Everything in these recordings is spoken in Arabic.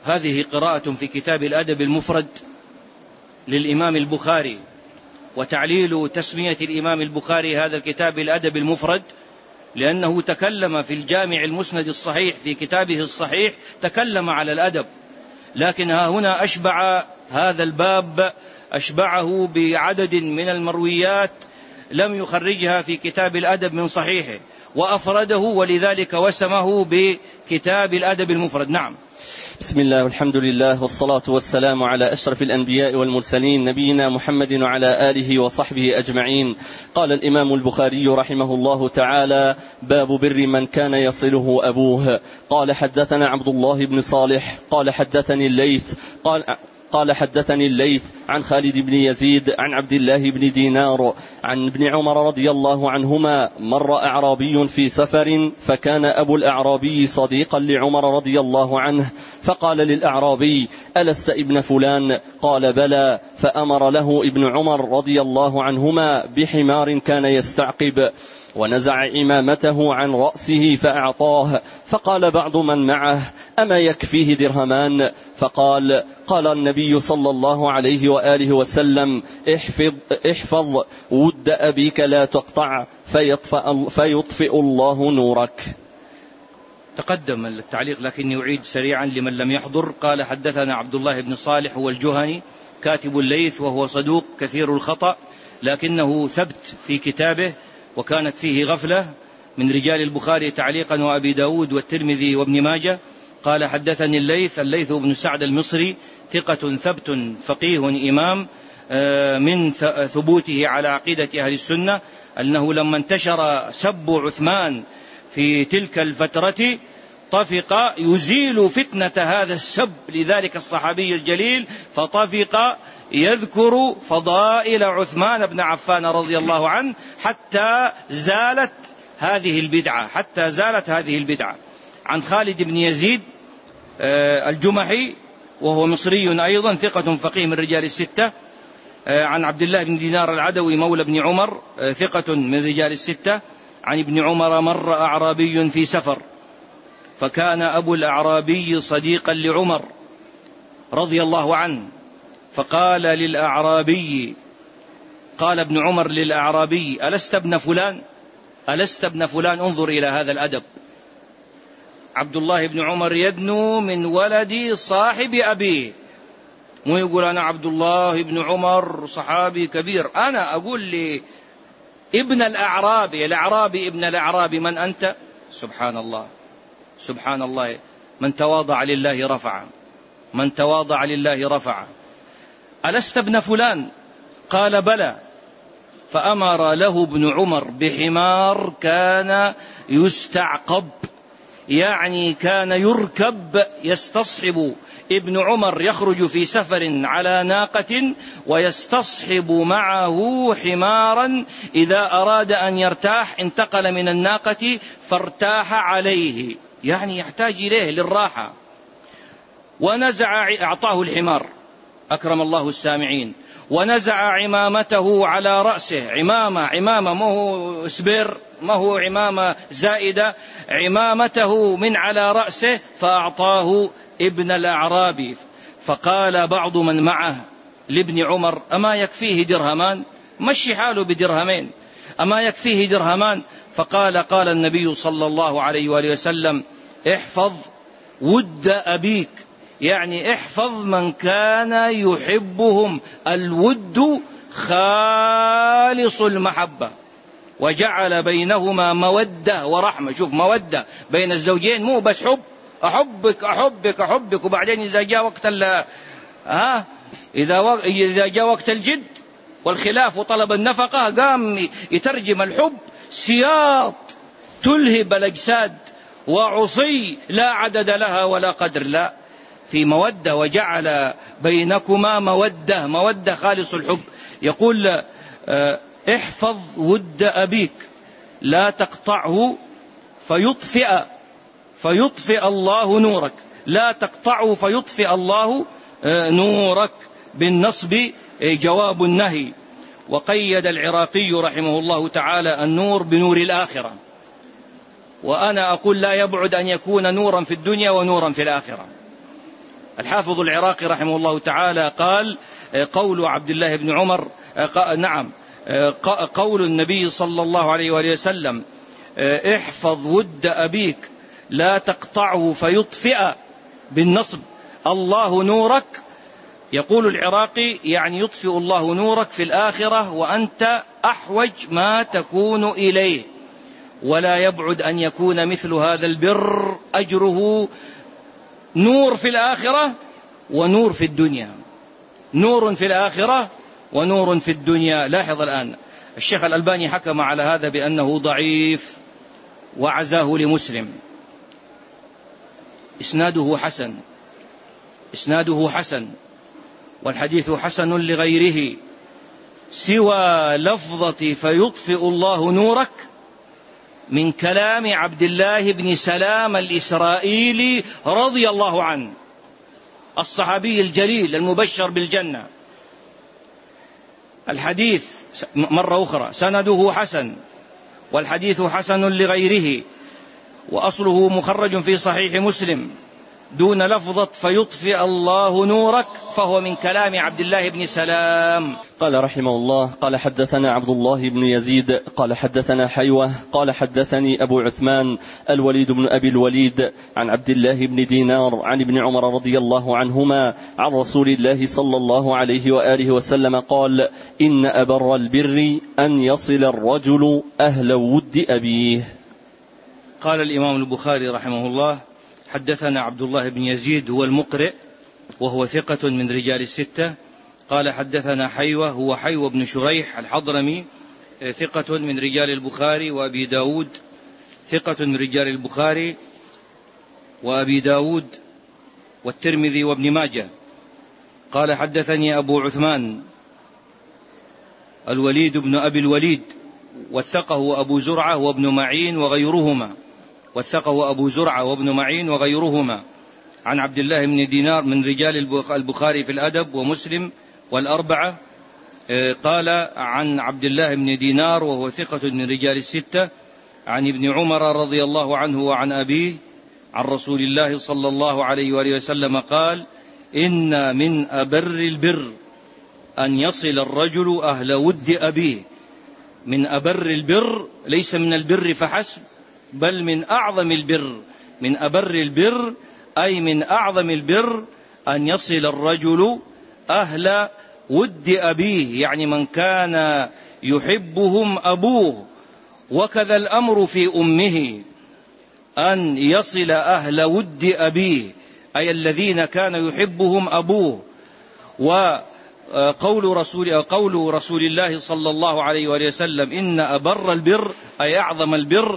هذه قراءة في كتاب الأدب المفرد للإمام البخاري، وتعليل تسمية الإمام البخاري هذا الكتاب الأدب المفرد لأنه تكلم في الجامع المسند الصحيح في كتابه الصحيح تكلم على الأدب، لكن ها هنا أشبع هذا الباب أشبعه بعدد من المرويات لم يخرجها في كتاب الأدب من صحيحه وأفرده، ولذلك وسمه بكتاب الأدب المفرد. نعم. بسم الله والحمد لله والصلاة والسلام على أشرف الأنبياء والمرسلين نبينا محمد وعلى آله وصحبه أجمعين. قال الإمام البخاري رحمه الله تعالى: باب بر من كان يصله أبوه. قال حدثنا عبد الله بن صالح قال حدثني الليث عن خالد بن يزيد عن عبد الله بن دينار عن ابن عمر رضي الله عنهما: مر أعرابي في سفر فكان أبو الأعرابي صديقا لعمر رضي الله عنه، فقال للأعرابي: ألست ابن فلان؟ قال: بلى. فأمر له ابن عمر رضي الله عنهما بحمار كان يستعقب، ونزع عمامته عن رأسه فأعطاه. فقال بعض من معه: أما يكفيه درهمان؟ فقال: قال النبي صلى الله عليه وآله وسلم: احفظ ود أبيك لا تقطع فيطفئ الله نورك. تقدم التعليق لكني أعيد سريعا لمن لم يحضر. قال: حدثنا عبد الله بن صالح هو الجهني كاتب الليث وهو صدوق كثير الخطأ لكنه ثبت في كتابه وكانت فيه غفلة من رجال البخاري تعليقا وأبي داود والترمذي وابن ماجه. قال: حدثني الليث بن سعد المصري ثقة ثبت فقيه إمام من ثبوته على عقيدة أهل السنة أنه لما انتشر سب عثمان في تلك الفترة طفق يزيل فتنة هذا السب لذلك الصحابي الجليل، فطفق يذكر فضائل عثمان بن عفان رضي الله عنه حتى زالت هذه البدعة. عن خالد بن يزيد الجمحي وهو مصري أيضا ثقة فقيه من رجال الستة. عن عبد الله بن دينار العدوي مولى بن عمر ثقة من رجال الستة. عن ابن عمر: مر أعرابي في سفر فكان أبو الأعرابي صديقا لعمر رضي الله عنه، فقال للأعرابي، قال ابن عمر للأعرابي: ألست ابن فلان؟ انظر إلى هذا الأدب. عبد الله بن عمر يدنو من ولد صاحب أبيه، مو يقول أنا عبد الله بن عمر صحابي كبير، أنا أقول لي ابن الأعرابي ابن الأعرابي من أنت؟ سبحان الله. من تواضع لله رفعه. ألست ابن فلان؟ قال: بلى. فأمر له ابن عمر بحمار كان يستعقب، يعني كان يركب يستصحب. ابن عمر يخرج في سفر على ناقة ويستصحب معه حمارا، إذا أراد أن يرتاح انتقل من الناقة فارتاح عليه، يعني يحتاج إليه للراحة. أعطاه الحمار أكرم الله السامعين، ونزع عمامته على رأسه. عمامة ما هو سبير، ما هو عمامة زائدة، عمامته من على رأسه فأعطاه ابن الأعرابي. فقال بعض من معه لابن عمر: أما يكفيه درهمان؟ مشي حاله بدرهمين، أما يكفيه درهمان؟ قال النبي صلى الله عليه وآله وسلم: احفظ ود أبيك، يعني احفظ من كان يحبهم. الود خالص المحبة، وجعل بينهما مودة ورحمة. شوف، مودة بين الزوجين، مو بس حب، أحبك وبعدين إذا جاء وقت الجد والخلاف وطلب النفقة قام يترجم الحب سياط تلهب الأجساد وعصي لا عدد لها ولا قدر، لا، في مودة، وجعل بينكما مودة خالص الحب. يقول: احفظ ود أبيك لا تقطعه فيطفئ الله نورك، لا تقطعه فيطفئ الله نورك، بالنصب جواب النهي. وقيد العراقي رحمه الله تعالى النور بنور الآخرة، وأنا أقول لا يبعد أن يكون نورا في الدنيا ونورا في الآخرة. الحافظ العراقي رحمه الله تعالى قال قول عبد الله بن عمر قول النبي صلى الله عليه وآله وسلم احفظ ود أبيك لا تقطعه فيطفئ بالنصب الله نورك. يقول العراقي يعني يطفئ الله نورك في الآخرة وأنت أحوج ما تكون إليه، ولا يبعد أن يكون مثل هذا البر أجره نور في الآخرة ونور في الدنيا، نور في الآخرة ونور في الدنيا. لاحظ الآن الشيخ الألباني حكم على هذا بأنه ضعيف وعزاه لمسلم. إسناده حسن والحديث حسن لغيره، سوى لفظة فيطفئ الله نورك من كلام عبد الله بن سلام الإسرائيلي رضي الله عنه، الصحابي الجليل المبشر بالجنة. الحديث مرة أخرى سنده حسن والحديث حسن لغيره، وأصله مخرج في صحيح مسلم دون لفظة فيطفئ الله نورك، فهو من كلام عبد الله بن سلام. قال رحمه الله قال حدثنا عبد الله بن يزيد قال حدثنا حيوة قال حدثني أبو عثمان الوليد بن أبي الوليد عن عبد الله بن دينار عن ابن عمر رضي الله عنهما عن رسول الله صلى الله عليه وآله وسلم قال إن أبر البر أن يصل الرجل أهل ود أبيه. قال الإمام البخاري رحمه الله حدثنا عبد الله بن يزيد هو المقرئ وهو ثقة من رجال الستة. قال حدثنا حيوة هو حيوة بن شريح الحضرمي ثقة من رجال البخاري وأبي داود، ثقة من رجال البخاري وأبي داود والترمذي وابن ماجه. قال حدثني أبو عثمان الوليد بن أبي الوليد وثقه أبو زرعة وابن معين وغيرهما عن عبد الله بن دينار من رجال البخاري في الأدب ومسلم والأربعة. قال عن عبد الله بن دينار وهو ثقة من رجال الستة عن ابن عمر رضي الله عنه وعن أبيه عن رسول الله صلى الله عليه وآله وسلم قال إن من أبر البر أن يصل الرجل أهل ود أبيه. من أبر البر ليس من البر فحسب، بل من أعظم البر. من أبر البر أي من أعظم البر أن يصل الرجل أهل ود أبيه، يعني من كان يحبهم أبوه. وكذا الأمر في أمه، أن يصل أهل ود أبيه أي الذين كان يحبهم أبوه. وقول رسول الله صلى الله عليه وسلم إن أبر البر أي أعظم البر،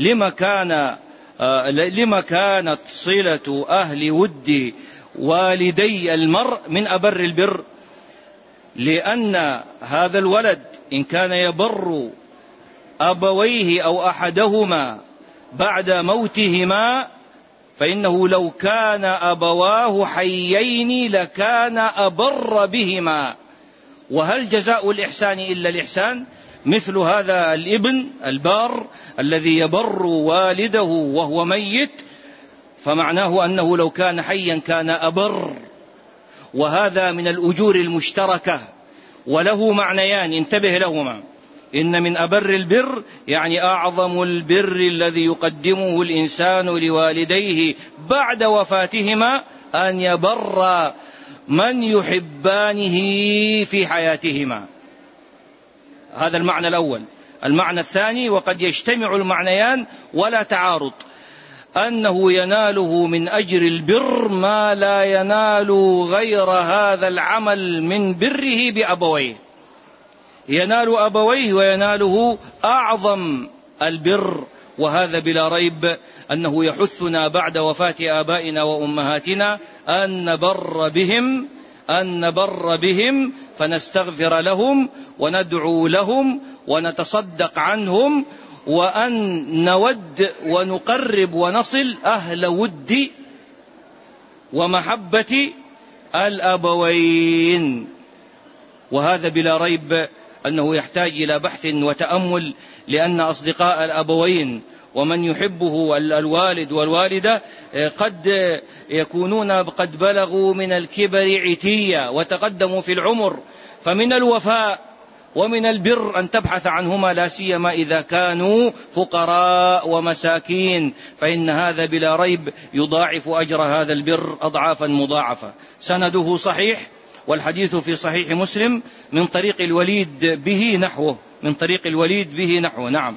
لما كانت صلة أهل ود والدي المرء من أبر البر، لأن هذا الولد إن كان يبر أبويه أو أحدهما بعد موتهما فإنه لو كان أبواه حيين لكان أبر بهما. وهل جزاء الإحسان إلا الإحسان؟ مثل هذا الابن البار الذي يبر والده وهو ميت، فمعناه أنه لو كان حيا كان أبر. وهذا من الأجور المشتركة، وله معنيان انتبه لهما. إن من أبر البر يعني أعظم البر الذي يقدمه الإنسان لوالديه بعد وفاتهما أن يبر من يحبانه في حياتهما. هذا المعنى الأول. المعنى الثاني، وقد يجتمع المعنيان ولا تعارض، أنه يناله من أجر البر ما لا ينال غير هذا العمل من بره بأبويه. ينال أبويه ويناله أعظم البر. وهذا بلا ريب أنه يحثنا بعد وفاة آبائنا وأمهاتنا أن نبر بهم فنستغفر لهم وندعو لهم ونتصدق عنهم، وأن نود ونقرب ونصل أهل ود ومحبة الأبوين. وهذا بلا ريب أنه يحتاج إلى بحث وتأمل، لأن أصدقاء الأبوين ومن يحبه الوالد والوالدة قد يكونون قد بلغوا من الكبر عتيا وتقدموا في العمر، فمن الوفاء ومن البر أن تبحث عنهما، لا سيما إذا كانوا فقراء ومساكين، فإن هذا بلا ريب يضاعف أجر هذا البر أضعافا مضاعفة. سنده صحيح، والحديث في صحيح مسلم من طريق الوليد به نحوه، من طريق الوليد به نحوه. نعم.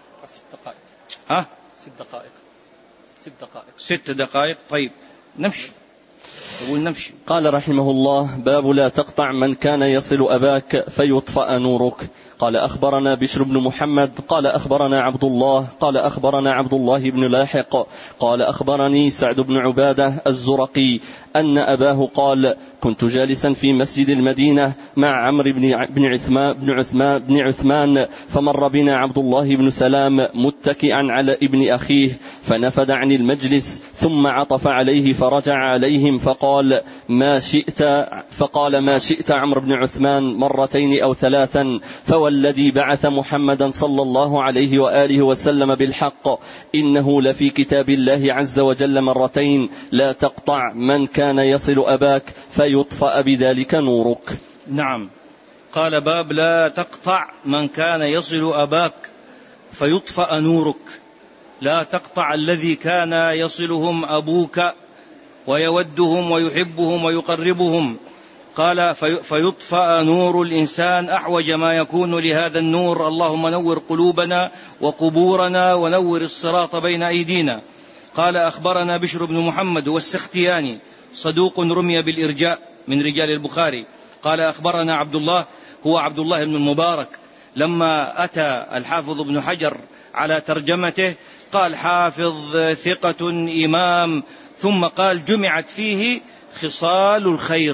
6 دقائق. طيب نمشي. قال رحمه الله: باب لا تقطع من كان يصل أباك فيطفأ نورك. قال أخبرنا بشر بن محمد قال أخبرنا عبد الله قال أخبرنا عبد الله بن لاحق قال أخبرني سعد بن عبادة الزرقي أن أباه قال: كنت جالسا في مسجد المدينة مع عمرو بن عثمان فمر بنا عبد الله بن سلام متكئا على ابن أخيه فنفد عن المجلس ثم عطف عليه فرجع عليهم فقال: ما شئت عمرو بن عثمان مرتين أو 3، فوالذي بعث محمدا صلى الله عليه وآله وسلم بالحق إنه لفي كتاب الله عز وجل مرتين: لا تقطع من كان يصل أباك فيطفأ بذلك نورك. نعم. قال: باب لا تقطع من كان يصل أباك فيطفأ نورك. لا تقطع الذي كان يصلهم أبوك ويودهم ويحبهم ويقربهم. قال: فيطفأ نور الإنسان أحوج ما يكون لهذا النور. اللهم نور قلوبنا وقبورنا ونور الصراط بين أيدينا. قال: أخبرنا بشر بن محمد والسختياني صدوق رمي بالإرجاء من رجال البخاري. قال: أخبرنا عبد الله بن المبارك. لما أتى الحافظ ابن حجر على ترجمته قال: حافظ ثقة إمام، ثم قال: جمعت فيه خصال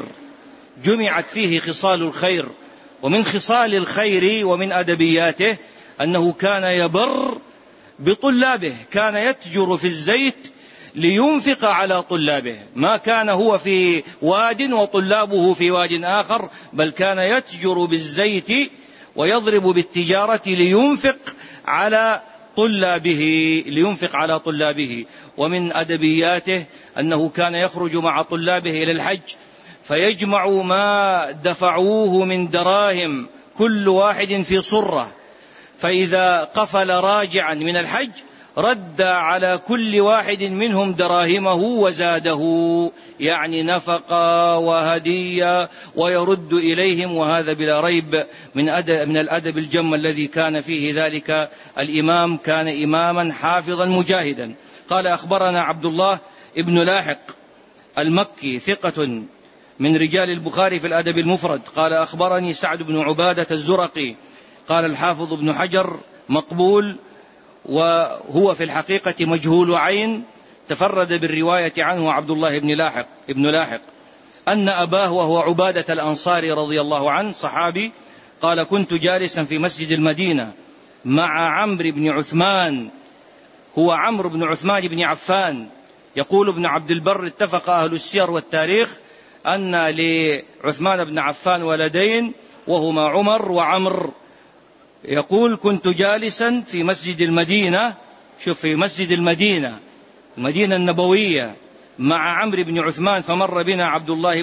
الخير. ومن خصال الخير ومن أدبياته أنه كان يبر بطلابه، كان يتجر في الزيت لينفق على طلابه، ما كان هو في واد وطلابه في واد آخر، بل كان يتجر بالزيت ويضرب بالتجارة لينفق على طلابه. ومن أدبياته أنه كان يخرج مع طلابه إلى الحج فيجمع ما دفعوه من دراهم كل واحد في صرة، فإذا قفل راجعا من الحج رد على كل واحد منهم دراهمه وزاده، يعني نفقة وهدية، ويرد إليهم. وهذا بلا ريب من الأدب الجم الذي كان فيه ذلك الإمام، كان إماما حافظا مجاهدا. قال: أخبرنا عبد الله ابن لاحق المكي ثقة من رجال البخاري في الأدب المفرد. قال: أخبرني سعد بن عبادة الزرقي. قال الحافظ ابن حجر: مقبول، وهو في الحقيقة مجهول عين، تفرد بالرواية عنه عبد الله ابن لاحق أن أباه وهو عبادة الأنصاري رضي الله عنه صحابي قال: كنت جالسا في مسجد المدينة مع عمرو بن عثمان، هو عمرو بن عثمان بن عفان. يقول ابن عبد البر: اتفق أهل السير والتاريخ أن لعثمان بن عفان ولدين وهما عمر وعمر. يقول: كنت جالسا في مسجد المدينة، شوف، في مسجد المدينة النبوية مع عمرو بن عثمان، فمر بنا عبد الله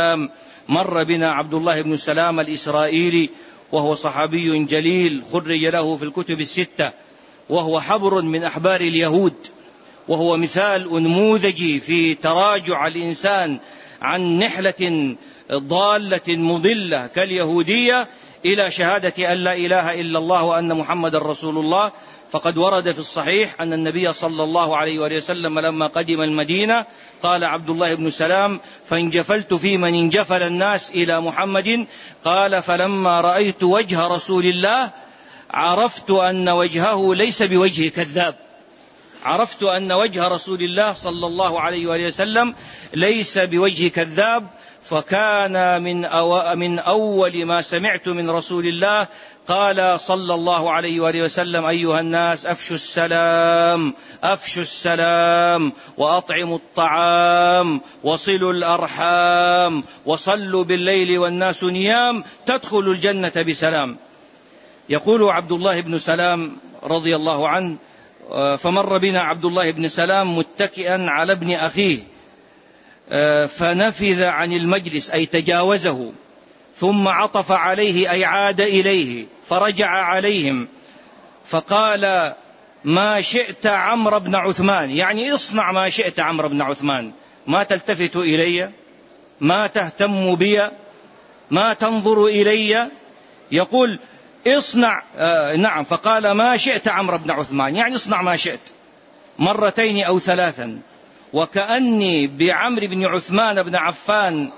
بن سلام الإسرائيلي، وهو صحابي جليل خرج له في الكتب 6، وهو حبر من أحبار اليهود، وهو مثال أنموذجي في تراجع الإنسان عن نحلة ضالة مضلة كاليهودية إلى شهادة أن لا إله إلا الله وأن محمد رسول الله. فقد ورد في الصحيح أن النبي صلى الله عليه وآله وسلم لما قدم المدينة قال عبد الله بن سلام: فانجفلت في من انجفل الناس إلى محمد. قال: فلما رأيت وجه رسول الله عرفت أن وجهه ليس بوجه كذاب. عرفت أن وجه رسول الله صلى الله عليه وآله وسلم ليس بوجه كذاب. فكان من أول ما سمعت من رسول الله قال صلى الله عليه وآله وسلم: أيها الناس أفشوا السلام وأطعموا الطعام وصلوا الأرحام وصلوا بالليل والناس نيام تدخلوا الجنة بسلام. يقول عبد الله بن سلام رضي الله عنه: فمر بنا عبد الله بن سلام متكئا على ابن أخيه، فنفذ عن المجلس أي تجاوزه، ثم عطف عليه أي عاد إليه، فرجع عليهم فقال: ما شئت عمرو بن عثمان، يعني اصنع ما شئت عمرو بن عثمان، ما تلتفت إلي، ما تهتم بي، ما تنظر إلي. يقول اصنع نعم، فقال: ما شئت عمرو بن عثمان، يعني اصنع ما شئت، مرتين أو ثلاثا. وكأني بعمرو بن عثمان بن عفان